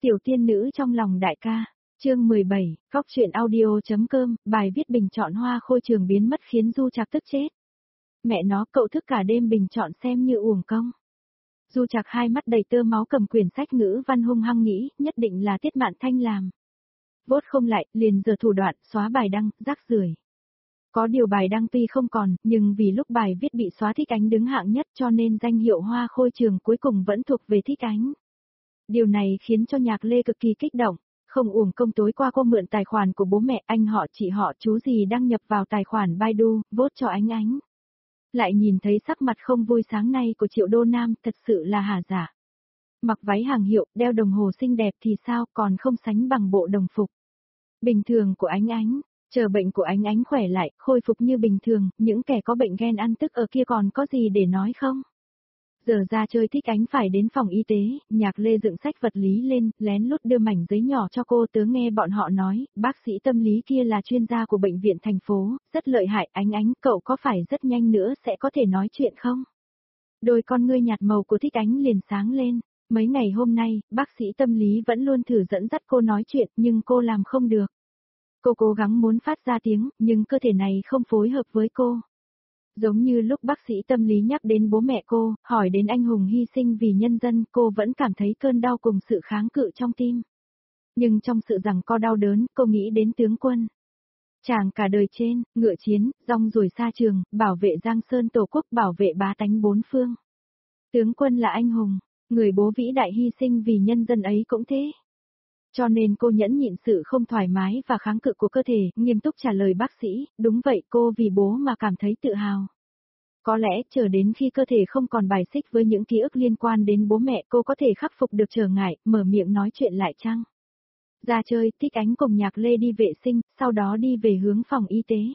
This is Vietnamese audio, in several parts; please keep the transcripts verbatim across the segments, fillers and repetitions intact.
Tiểu tiên nữ trong lòng đại ca, chương mười bảy, góc truyện audio.com, bài viết bình chọn Hoa Khôi Trường biến mất khiến Du Trạc tức chết. Mẹ nó, cậu thức cả đêm bình chọn xem như uổng công. Du Trạc hai mắt đầy tơ máu cầm quyển sách ngữ văn hung hăng nghĩ, nhất định là Tiết Mạn Thanh làm. Vốt không lại, liền giở thủ đoạn, xóa bài đăng, rác rưởi. Có điều bài đăng tuy không còn, nhưng vì lúc bài viết bị xóa Thích Ánh đứng hạng nhất cho nên danh hiệu Hoa Khôi Trường cuối cùng vẫn thuộc về Thích Ánh. Điều này khiến cho Nhạc Lê cực kỳ kích động, không uổng công tối qua cô mượn tài khoản của bố mẹ, anh họ, chị họ, chú gì đăng nhập vào tài khoản Baidu, vote cho Ánh Ánh. Lại nhìn thấy sắc mặt không vui sáng nay của Triệu Đô Nam, thật sự là hả dạ. Mặc váy hàng hiệu, đeo đồng hồ xinh đẹp thì sao, còn không sánh bằng bộ đồng phục bình thường của Ánh Ánh. Chờ bệnh của Ánh Ánh khỏe lại, khôi phục như bình thường, những kẻ có bệnh ghen ăn tức ở kia còn có gì để nói không? Giờ ra chơi Thích Ánh phải đến phòng y tế, Nhạc Lê dựng sách vật lý lên, lén lút đưa mảnh giấy nhỏ cho cô, tớ nghe bọn họ nói, bác sĩ tâm lý kia là chuyên gia của bệnh viện thành phố, rất lợi hại. Ánh Ánh, cậu có phải rất nhanh nữa sẽ có thể nói chuyện không? Đôi con ngươi nhạt màu của Thích Ánh liền sáng lên, mấy ngày hôm nay, bác sĩ tâm lý vẫn luôn thử dẫn dắt cô nói chuyện, nhưng cô làm không được. Cô cố gắng muốn phát ra tiếng, nhưng cơ thể này không phối hợp với cô. Giống như lúc bác sĩ tâm lý nhắc đến bố mẹ cô, hỏi đến anh hùng hy sinh vì nhân dân, cô vẫn cảm thấy cơn đau cùng sự kháng cự trong tim. Nhưng trong sự giằng co đau đớn, cô nghĩ đến tướng quân. Chàng cả đời trên, ngựa chiến, rong ruổi xa trường, bảo vệ Giang Sơn Tổ quốc, bảo vệ bá tánh bốn phương. Tướng quân là anh hùng, người bố vĩ đại hy sinh vì nhân dân ấy cũng thế. Cho nên cô nhẫn nhịn sự không thoải mái và kháng cự của cơ thể, nghiêm túc trả lời bác sĩ, đúng vậy, cô vì bố mà cảm thấy tự hào. Có lẽ chờ đến khi cơ thể không còn bài xích với những ký ức liên quan đến bố mẹ, cô có thể khắc phục được trở ngại, mở miệng nói chuyện lại chăng? Ra chơi, Thích Ánh cùng Nhạc Lê đi vệ sinh, sau đó đi về hướng phòng y tế.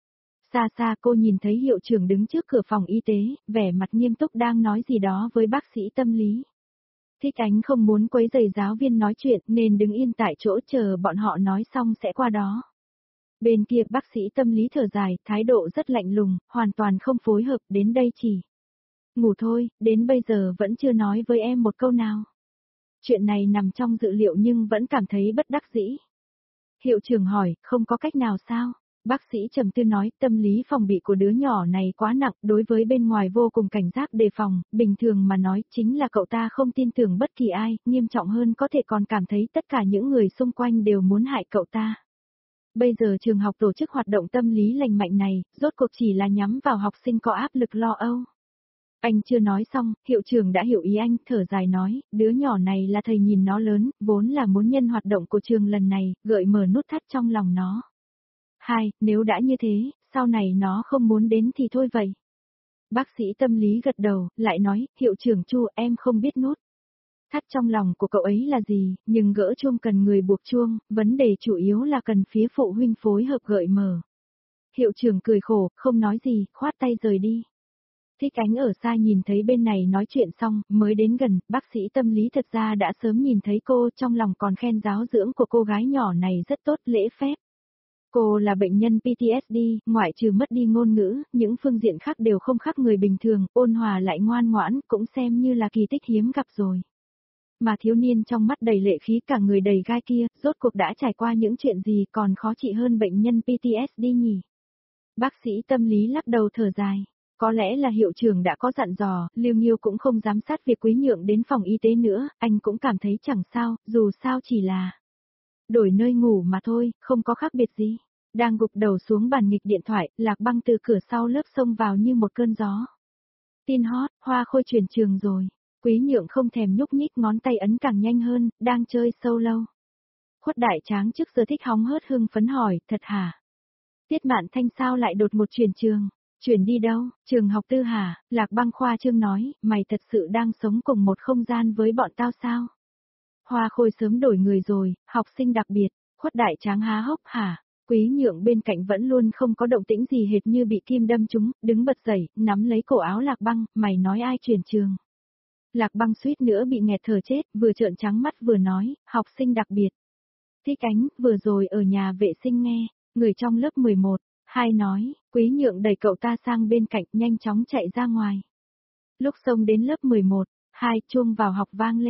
Xa xa cô nhìn thấy hiệu trưởng đứng trước cửa phòng y tế, vẻ mặt nghiêm túc đang nói gì đó với bác sĩ tâm lý. Thích Ánh không muốn quấy rầy giáo viên nói chuyện nên đứng yên tại chỗ chờ bọn họ nói xong sẽ qua đó. Bên kia bác sĩ tâm lý thở dài, thái độ rất lạnh lùng, hoàn toàn không phối hợp, đến đây chỉ ngủ thôi, đến bây giờ vẫn chưa nói với em một câu nào. Chuyện này nằm trong dự liệu nhưng vẫn cảm thấy bất đắc dĩ. Hiệu trưởng hỏi, không có cách nào sao? Bác sĩ trầm tư nói, tâm lý phòng bị của đứa nhỏ này quá nặng, đối với bên ngoài vô cùng cảnh giác đề phòng, bình thường mà nói, chính là cậu ta không tin tưởng bất kỳ ai, nghiêm trọng hơn có thể còn cảm thấy tất cả những người xung quanh đều muốn hại cậu ta. Bây giờ trường học tổ chức hoạt động tâm lý lành mạnh này, rốt cuộc chỉ là nhắm vào học sinh có áp lực lo âu. Anh chưa nói xong, hiệu trưởng đã hiểu ý anh, thở dài nói, đứa nhỏ này là thầy nhìn nó lớn, vốn là muốn nhân hoạt động của trường lần này, gợi mở nút thắt trong lòng nó. Hai, nếu đã như thế, sau này nó không muốn đến thì thôi vậy. Bác sĩ tâm lý gật đầu, lại nói, hiệu trưởng Chu, em không biết nút thắt trong lòng của cậu ấy là gì, nhưng gỡ chuông cần người buộc chuông, vấn đề chủ yếu là cần phía phụ huynh phối hợp gợi mở. Hiệu trưởng cười khổ, không nói gì, khoát tay rời đi. Thích Ánh ở xa nhìn thấy bên này nói chuyện xong, mới đến gần, bác sĩ tâm lý thật ra đã sớm nhìn thấy cô, trong lòng còn khen giáo dưỡng của cô gái nhỏ này rất tốt, lễ phép. Cô là bệnh nhân pê tê ét đê, ngoại trừ mất đi ngôn ngữ, những phương diện khác đều không khác người bình thường, ôn hòa lại ngoan ngoãn, cũng xem như là kỳ tích hiếm gặp rồi. Mà thiếu niên trong mắt đầy lệ khí cả người đầy gai kia, rốt cuộc đã trải qua những chuyện gì còn khó trị hơn bệnh nhân pê tê ét đê nhỉ? Bác sĩ tâm lý lắc đầu thở dài. Có lẽ là hiệu trưởng đã có dặn dò, Lưu Nghiêu cũng không giám sát việc Quý Nhượng đến phòng y tế nữa, anh cũng cảm thấy chẳng sao, dù sao chỉ là đổi nơi ngủ mà thôi, không có khác biệt gì. Đang gục đầu xuống bàn nghịch điện thoại, Lạc Băng từ cửa sau lớp xông vào như một cơn gió. Tin hot, Hoa Khôi chuyển trường rồi. Quý Nhượng không thèm nhúc nhích, ngón tay ấn càng nhanh hơn, đang chơi solo. Khuất Đại Tráng trước giờ thích hóng hớt hưng phấn hỏi, thật hả? Tiết Mạn Thanh sao lại đột một chuyển trường? Chuyển đi đâu? Trường học tư hả? Lạc Băng khoa trương nói, mày thật sự đang sống cùng một không gian với bọn tao sao? Hoa Khôi sớm đổi người rồi, học sinh đặc biệt. Khuất Đại Tráng há hốc hả? Quý Nhượng bên cạnh vẫn luôn không có động tĩnh gì hệt như bị kim đâm trúng, đứng bật dậy, nắm lấy cổ áo Lạc Băng, mày nói ai chuyển trường? Lạc Băng suýt nữa bị nghẹt thở chết, vừa trợn trắng mắt vừa nói, học sinh đặc biệt. Thích Ánh, vừa rồi ở nhà vệ sinh nghe, người trong lớp mười một, hai nói, Quý Nhượng đẩy cậu ta sang bên cạnh nhanh chóng chạy ra ngoài. Lúc xông đến lớp mười một, hai chuông vào học vang lên,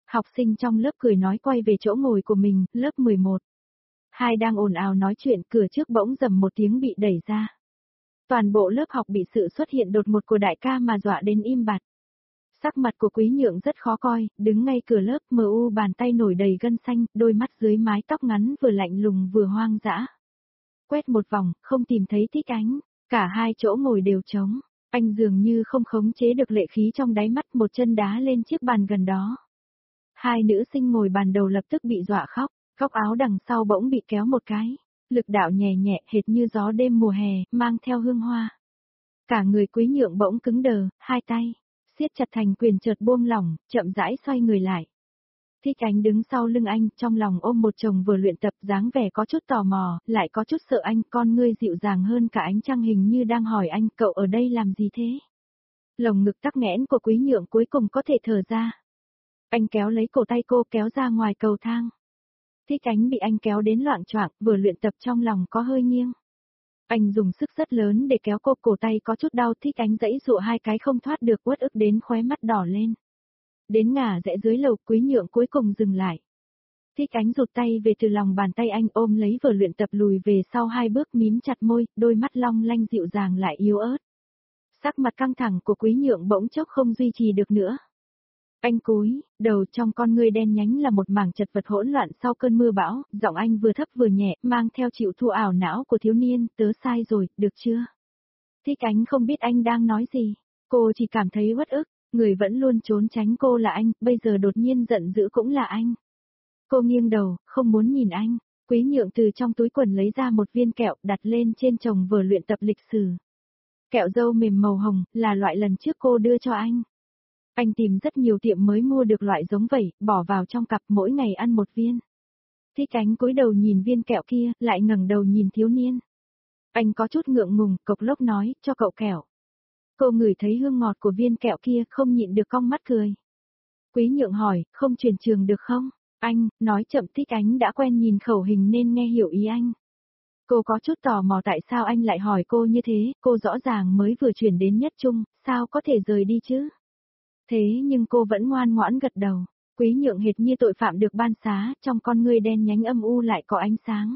Học sinh trong lớp cười nói quay về chỗ ngồi của mình, lớp mười một. Hai đang ồn ào nói chuyện, cửa trước bỗng rầm một tiếng bị đẩy ra. Toàn bộ lớp học bị sự xuất hiện đột ngột của đại ca mà dọa đến im bặt. Sắc mặt của Quý Nhượng rất khó coi, đứng ngay cửa lớp mờ u bàn tay nổi đầy gân xanh, đôi mắt dưới mái tóc ngắn vừa lạnh lùng vừa hoang dã. Quét một vòng, không tìm thấy Thích Ánh, cả hai chỗ ngồi đều trống. Anh dường như không khống chế được lệ khí trong đáy mắt, một chân đá lên chiếc bàn gần đó. Hai nữ sinh ngồi bàn đầu lập tức bị dọa khóc, góc áo đằng sau bỗng bị kéo một cái. Lực đạo nhẹ nhẹ hệt như gió đêm mùa hè, mang theo hương hoa. Cả người Quý Nhượng bỗng cứng đờ, hai tay siết chặt thành quyền chợt buông lỏng, chậm rãi xoay người lại. Thích Ánh đứng sau lưng anh, trong lòng ôm một chồng vừa luyện tập, dáng vẻ có chút tò mò, lại có chút sợ anh, con ngươi dịu dàng hơn cả ánh trăng, hình như đang hỏi anh, cậu ở đây làm gì thế? Lồng ngực tắc nghẽn của Quý Nhượng cuối cùng có thể thở ra. Anh kéo lấy cổ tay cô kéo ra ngoài cầu thang. Thích Ánh bị anh kéo đến loạng choạng, vừa luyện tập trong lòng có hơi nghiêng. Anh dùng sức rất lớn để kéo cô, cổ tay có chút đau, Thích Ánh giãy giụa hai cái không thoát được, uất ức đến khóe mắt đỏ lên. Đến ngả rẽ dưới lầu, Quý Nhượng cuối cùng dừng lại. Thích Ánh rụt tay về từ lòng bàn tay anh, ôm lấy vở luyện tập lùi về sau hai bước, mím chặt môi, đôi mắt long lanh dịu dàng lại yếu ớt. Sắc mặt căng thẳng của Quý Nhượng bỗng chốc không duy trì được nữa. Anh cúi đầu, trong con ngươi đen nhánh là một mảng chật vật hỗn loạn sau cơn mưa bão, giọng anh vừa thấp vừa nhẹ, mang theo chịu thua ảo não của thiếu niên, tớ sai rồi, được chưa? Thích Ánh không biết anh đang nói gì, cô chỉ cảm thấy uất ức, người vẫn luôn trốn tránh cô là anh, bây giờ đột nhiên giận dữ cũng là anh. Cô nghiêng đầu, không muốn nhìn anh. Quý Nhượng từ trong túi quần lấy ra một viên kẹo, đặt lên trên chồng vở luyện tập lịch sử. Kẹo dâu mềm màu hồng, là loại lần trước cô đưa cho anh. Anh tìm rất nhiều tiệm mới mua được loại giống vậy, bỏ vào trong cặp, mỗi ngày ăn một viên. Thích Ánh cúi đầu nhìn viên kẹo kia, lại ngẩng đầu nhìn thiếu niên. Anh có chút ngượng ngùng, cộc lốc nói, cho cậu kẹo. Cô ngửi thấy hương ngọt của viên kẹo kia, không nhịn được cong mắt cười. Quý Nhượng hỏi, không chuyển trường được không? Anh, nói chậm, Thích Ánh đã quen nhìn khẩu hình nên nghe hiểu ý anh. Cô có chút tò mò tại sao anh lại hỏi cô như thế, cô rõ ràng mới vừa chuyển đến nhất trung, sao có thể rời đi chứ? Thế nhưng cô vẫn ngoan ngoãn gật đầu. Quý Nhượng hệt như tội phạm được ban xá, trong con ngươi đen nhánh âm u lại có ánh sáng.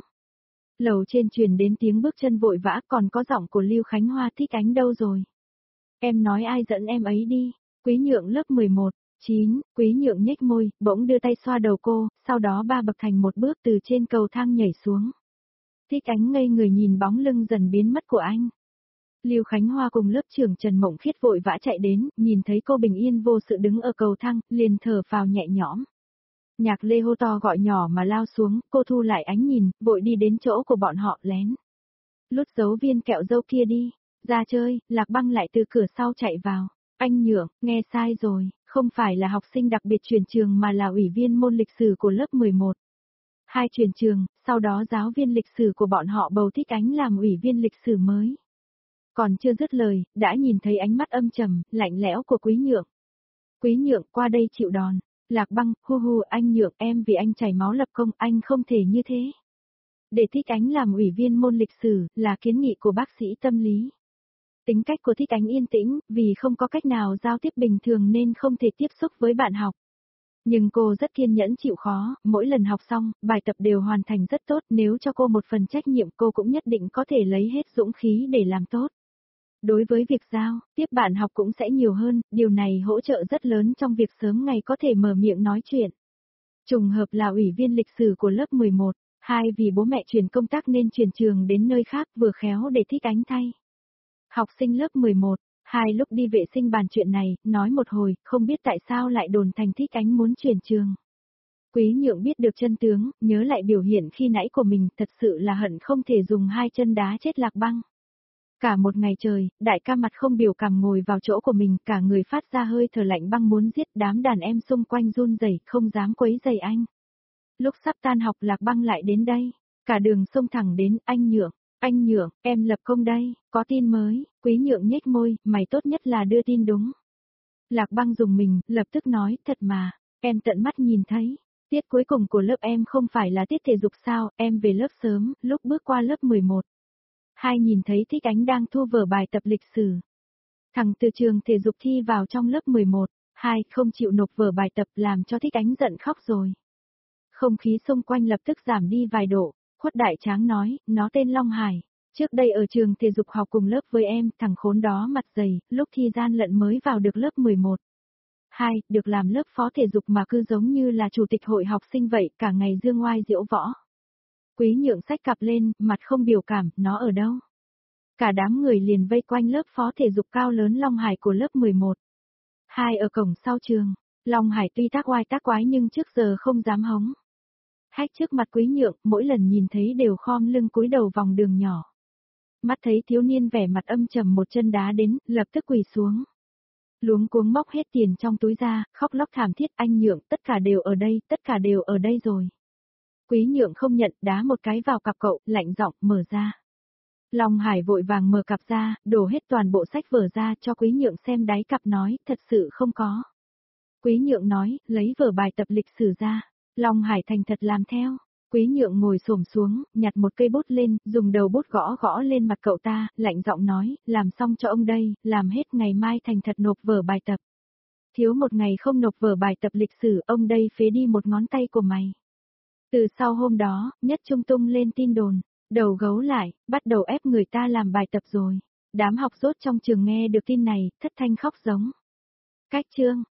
Lầu trên truyền đến tiếng bước chân vội vã, còn có giọng của Lưu Khánh Hoa. Thích Ánh đâu rồi? Em nói ai dẫn em ấy đi? Quý Nhượng lớp mười một, chín, Quý Nhượng nhếch môi, bỗng đưa tay xoa đầu cô, sau đó ba bậc thành một bước từ trên cầu thang nhảy xuống. Thích Ánh ngây người nhìn bóng lưng dần biến mất của anh. Lưu Khánh Hoa cùng lớp trưởng Trần Mộng Khiết vội vã chạy đến, nhìn thấy cô bình yên vô sự đứng ở cầu thang, liền thở phào nhẹ nhõm. Nhạc Lê hô to gọi nhỏ mà lao xuống, cô thu lại ánh nhìn, vội đi đến chỗ của bọn họ lén. Lút giấu viên kẹo dâu kia đi, ra chơi, Lạc Băng lại từ cửa sau chạy vào. Anh Nhượng, nghe sai rồi, không phải là học sinh đặc biệt chuyển trường mà là ủy viên môn lịch sử của lớp mười một. Hai chuyển trường, sau đó giáo viên lịch sử của bọn họ bầu Thích Ánh làm ủy viên lịch sử mới. Còn chưa dứt lời, đã nhìn thấy ánh mắt âm trầm, lạnh lẽo của Quý Nhượng. Quý Nhượng, qua đây chịu đòn. Lạc Băng, hu hu, anh Nhượng, em vì anh chảy máu lập công, anh không thể như thế. Để Thích Ánh làm ủy viên môn lịch sử, là kiến nghị của bác sĩ tâm lý. Tính cách của Thích Ánh yên tĩnh, vì không có cách nào giao tiếp bình thường nên không thể tiếp xúc với bạn học. Nhưng cô rất kiên nhẫn chịu khó, mỗi lần học xong, bài tập đều hoàn thành rất tốt, nếu cho cô một phần trách nhiệm cô cũng nhất định có thể lấy hết dũng khí để làm tốt. Đối với việc giao, tiếp bạn học cũng sẽ nhiều hơn, điều này hỗ trợ rất lớn trong việc sớm ngày có thể mở miệng nói chuyện. Trùng hợp là ủy viên lịch sử của lớp mười một, hai vì bố mẹ chuyển công tác nên chuyển trường đến nơi khác, vừa khéo để Thích Ánh thay. Học sinh lớp mười một, hai lúc đi vệ sinh bàn chuyện này, nói một hồi, không biết tại sao lại đồn thành Thích Ánh muốn chuyển trường. Quý Nhượng biết được chân tướng, nhớ lại biểu hiện khi nãy của mình, thật sự là hận không thể dùng hai chân đá chết Lạc Băng. Cả một ngày trời, đại ca mặt không biểu cảm ngồi vào chỗ của mình, cả người phát ra hơi thở lạnh băng muốn giết, đám đàn em xung quanh run rẩy, không dám quấy rầy anh. Lúc sắp tan học Lạc Băng lại đến đây, cả đường xông thẳng đến, anh Nhượng, anh Nhượng, em lập công đây, có tin mới. Quý Nhượng nhếch môi, mày tốt nhất là đưa tin đúng. Lạc Băng dùng mình, lập tức nói, thật mà, em tận mắt nhìn thấy, tiết cuối cùng của lớp em không phải là tiết thể dục sao, em về lớp sớm, lúc bước qua lớp mười một. Hai nhìn thấy Thích Ánh đang thu vở bài tập lịch sử. Thằng từ trường thể dục thi vào trong lớp mười một, Hai, không chịu nộp vở bài tập làm cho Thích Ánh giận khóc rồi. Không khí xung quanh lập tức giảm đi vài độ, Khuất Đại Tráng nói, nó tên Long Hải. Trước đây ở trường thể dục học cùng lớp với em, thằng khốn đó mặt dày, lúc thi gian lận mới vào được lớp mười một. Hai, được làm lớp phó thể dục mà cứ giống như là chủ tịch hội học sinh vậy, cả ngày dương oai diễu võ. Quý Nhượng xách cặp lên, mặt không biểu cảm, nó ở đâu? Cả đám người liền vây quanh lớp phó thể dục cao lớn Long Hải của lớp mười một. Hai ở cổng sau trường, Long Hải tuy tác oai tác quái nhưng trước giờ không dám hống. Hách trước mặt Quý Nhượng, mỗi lần nhìn thấy đều khom lưng cúi đầu vòng đường nhỏ. Mắt thấy thiếu niên vẻ mặt âm trầm một chân đá đến, lập tức quỳ xuống. Luống cuống móc hết tiền trong túi ra, khóc lóc thảm thiết, anh Nhượng, tất cả đều ở đây, tất cả đều ở đây rồi. Quý Nhượng không nhận, đá một cái vào cặp cậu, lạnh giọng, mở ra. Long Hải vội vàng mở cặp ra, đổ hết toàn bộ sách vở ra cho Quý Nhượng xem đáy cặp nói, thật sự không có. Quý Nhượng nói, lấy vở bài tập lịch sử ra. Long Hải thành thật làm theo. Quý Nhượng ngồi xổm xuống, nhặt một cây bút lên, dùng đầu bút gõ gõ lên mặt cậu ta, lạnh giọng nói, làm xong cho ông đây, làm hết ngày mai thành thật nộp vở bài tập. Thiếu một ngày không nộp vở bài tập lịch sử, ông đây phế đi một ngón tay của mày. Từ sau hôm đó, Nhất Trung tung lên tin đồn, đầu gấu lại, bắt đầu ép người ta làm bài tập rồi. Đám học dốt trong trường nghe được tin này, thất thanh khóc giống. Cách chương